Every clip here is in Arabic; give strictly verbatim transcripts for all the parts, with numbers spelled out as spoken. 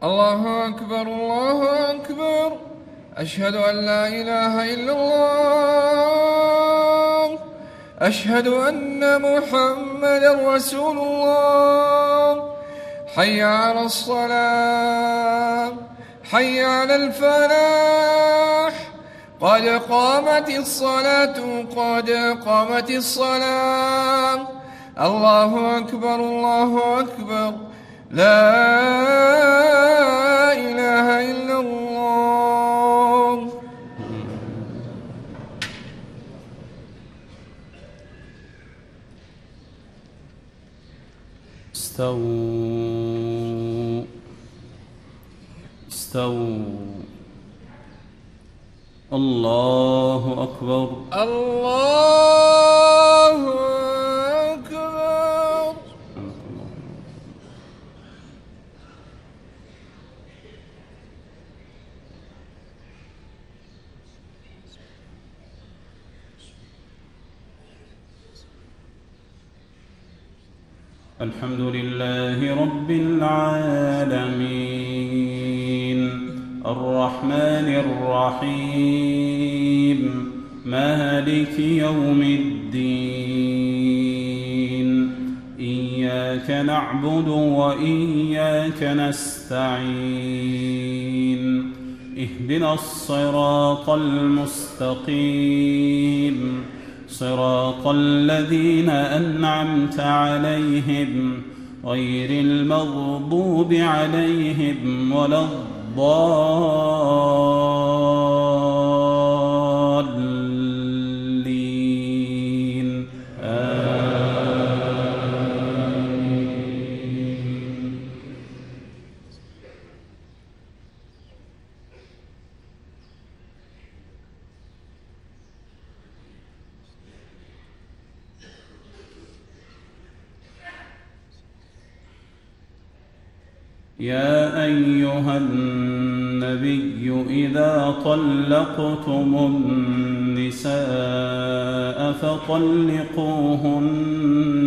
الله أكبر الله أكبر. أشهد أن لا إله إلا الله. أشهد أن محمدا رسول الله. حي على الصلاة، حي على الفلاح. قد قامت الصلاة، قد قامت الصلاة. الله أكبر الله أكبر. لا إله إلا الله. استووا استووا. الله أكبر الله أكبر. الحمد لله رب العالمين الرحمن الرحيم مالك يوم الدين. إياك نعبد وإياك نستعين. اهدنا الصراط المستقيم صراط الذين أنعمت عليهم غير المغضوب عليهم ولا الضالين. آمين. يا أيها النبي إذا طلقتم النساء فطلقوهن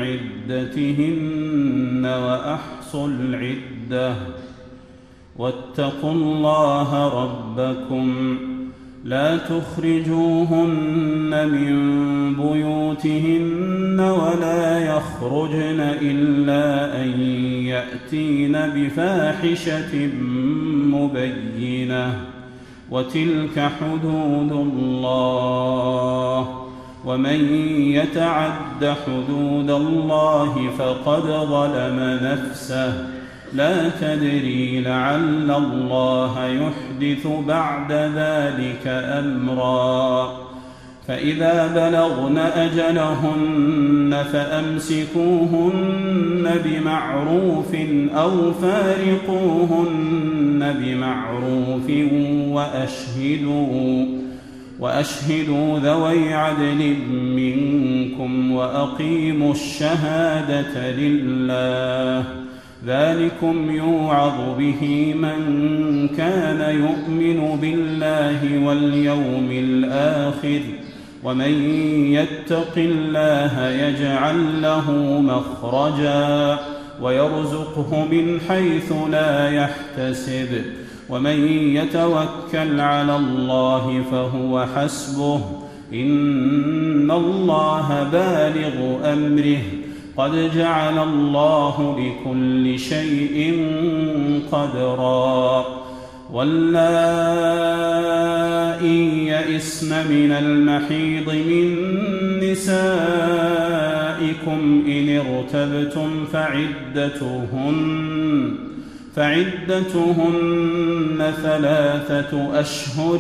لعدتهن وأحصوا العدة واتقوا الله ربكم لا تخرجوهن من بيوتهن ولا يخرجن إلا أن يأتين بفاحشة مبينة وتلك حدود الله ومن يتعد حدود الله فقد ظلم نفسه لا تدري لعل الله يحدث بعد ذلك أمرا. فإذا بلغن أجلهن فأمسكوهن بمعروف أو فارقوهن بمعروف وأشهدوا وأشهدوا ذوي عدل منكم وأقيموا الشهادة لله ذلكم يوعظ به من كان يؤمن بالله واليوم الآخر ومن يتق الله يجعل له مخرجا ويرزقه من حيث لا يحتسب ومن يتوكل على الله فهو حسبه إن الله بالغ أمره قد جعل الله لكل شيء قدرا. واللائي يئسن من المحيض من نسائكم إن ارتبتم فعدتهن فعدتهن ثلاثة أشهر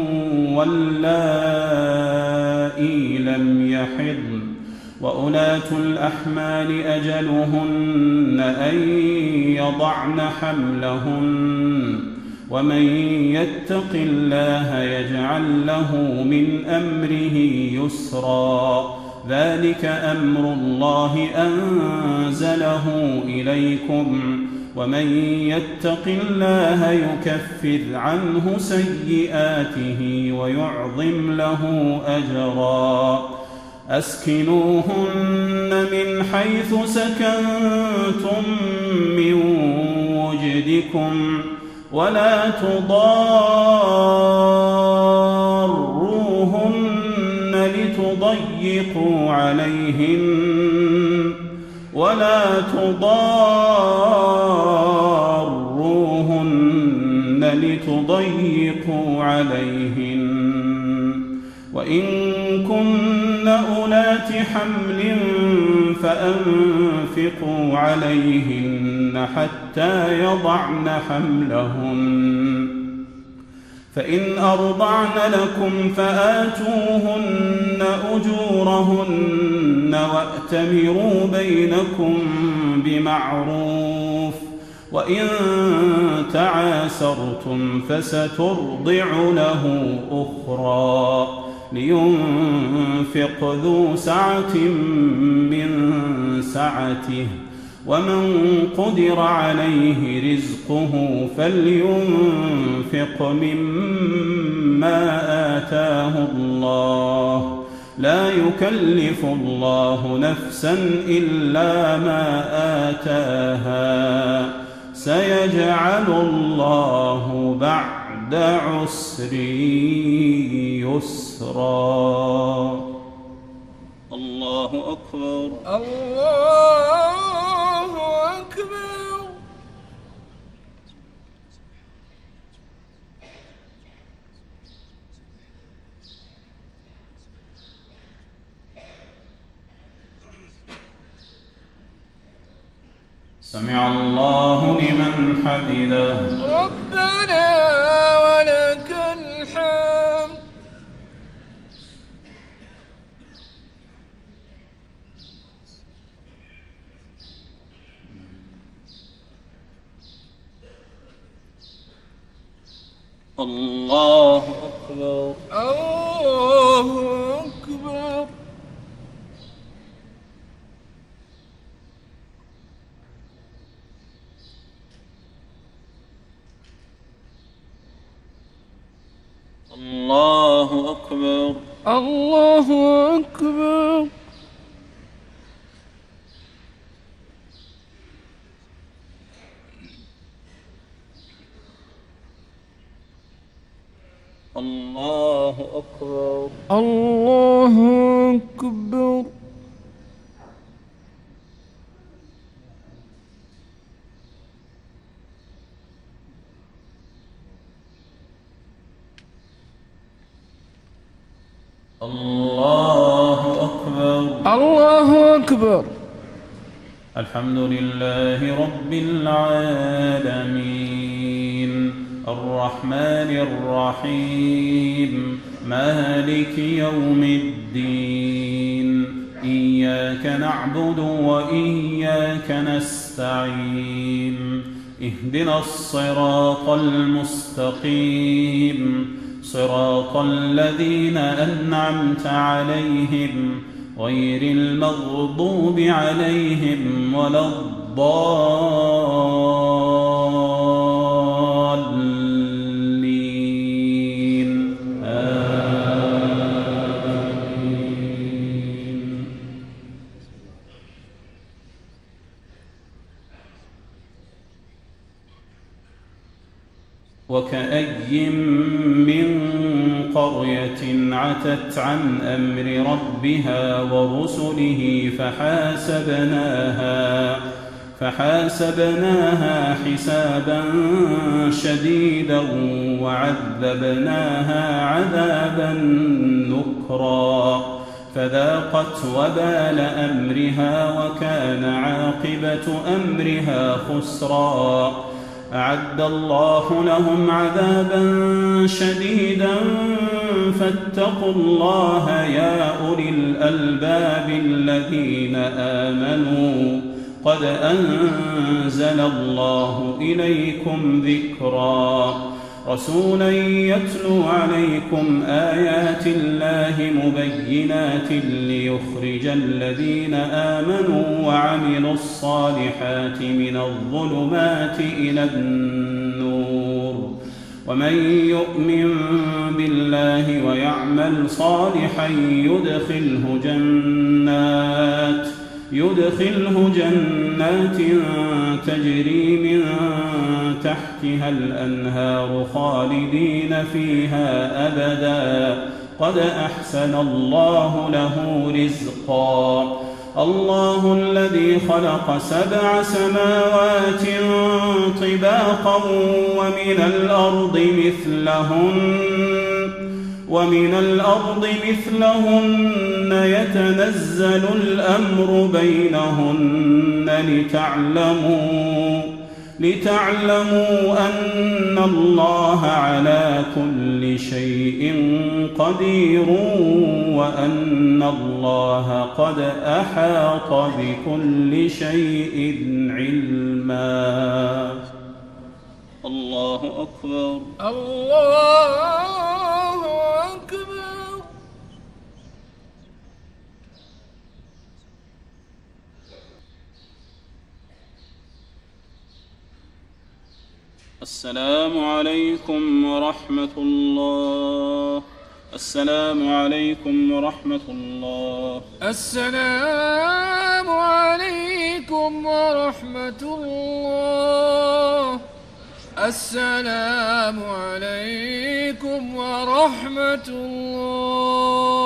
واللائي لم يحضن وأولاة الأحمال أجلهن أن يضعن حملهن ومن يتق الله يجعل له من أمره يسرا ذلك أمر الله أنزله إليكم ومن يتق الله يكفر عنه سيئاته ويعظم له أجرا. أسكنوهن من حيث سكنتم من وجدكم بكم ولا تضاروهن لتضيقوا عليهن ولا تضاروهن لتضيقوا عليهن وإن كن أولات حمل فأنفقوا عليهن حتى يضعن حملهن فإن أرضعن لكم فآتوهن أجورهن وأتمروا بينكم بمعروف وإن تعاسرتم فسترضع له أخرى لينفق ذو سعة من سعته ومن قدر عليه رزقه فلينفق مما آتاه الله لا يكلف الله نفسا إلا ما آتاها سيجعل الله بعد عسر يسرا. الله أكبر. الله أكبر. سمع الله لمن حمده. ربنا ولك الحمد. الله أكبر. الله أكبر. الله أكبر. الله أكبر. الله أكبر. الله أكبر. الله أكبر. الله أكبر. الحمد لله رب العالمين الرحمن الرحيم مالك يوم الدين إياك نعبد وإياك نستعين اهدنا الصراط المستقيم صراط الذين أنعمت عليهم غير المغضوب عليهم ولا الضالين آمين. وكأي من قرية عتت عن أمر ربها ورسله فحاسبناها فحاسبناها حسابا شديدا وعذبناها عذابا نكرا فذاقت وبال أمرها وكان عاقبة أمرها خسرا أعد الله لهم عذابا شديدا فاتقوا الله يا أولي الألباب الذين آمنوا قد أنزل الله إليكم ذكرا رسولا يتلو عليكم آيات الله مبينات ليخرج الذين آمنوا وعملوا الصالحات من الظلمات إلى النور ومن يؤمن بالله ويعمل صالحا يدخله جنات يدخله جنات تجري من تحتها الأنهار خالدين فيها أبدا قد أحسن الله له رزقا الله الذي خلق سبع سماوات طباقا ومن الأرض مثلهن ومن الأرض مثلهن يتنزل الأمر بينهن لتعلموا لتعلموا أن الله على كل شيء قدير وأن الله قد أحاط بكل شيء علما. الله أكبر. الله أكبر. السلام عليكم ورحمة الله. السلام عليكم ورحمة الله. السلام عليكم ورحمة الله. السلام عليكم ورحمة الله.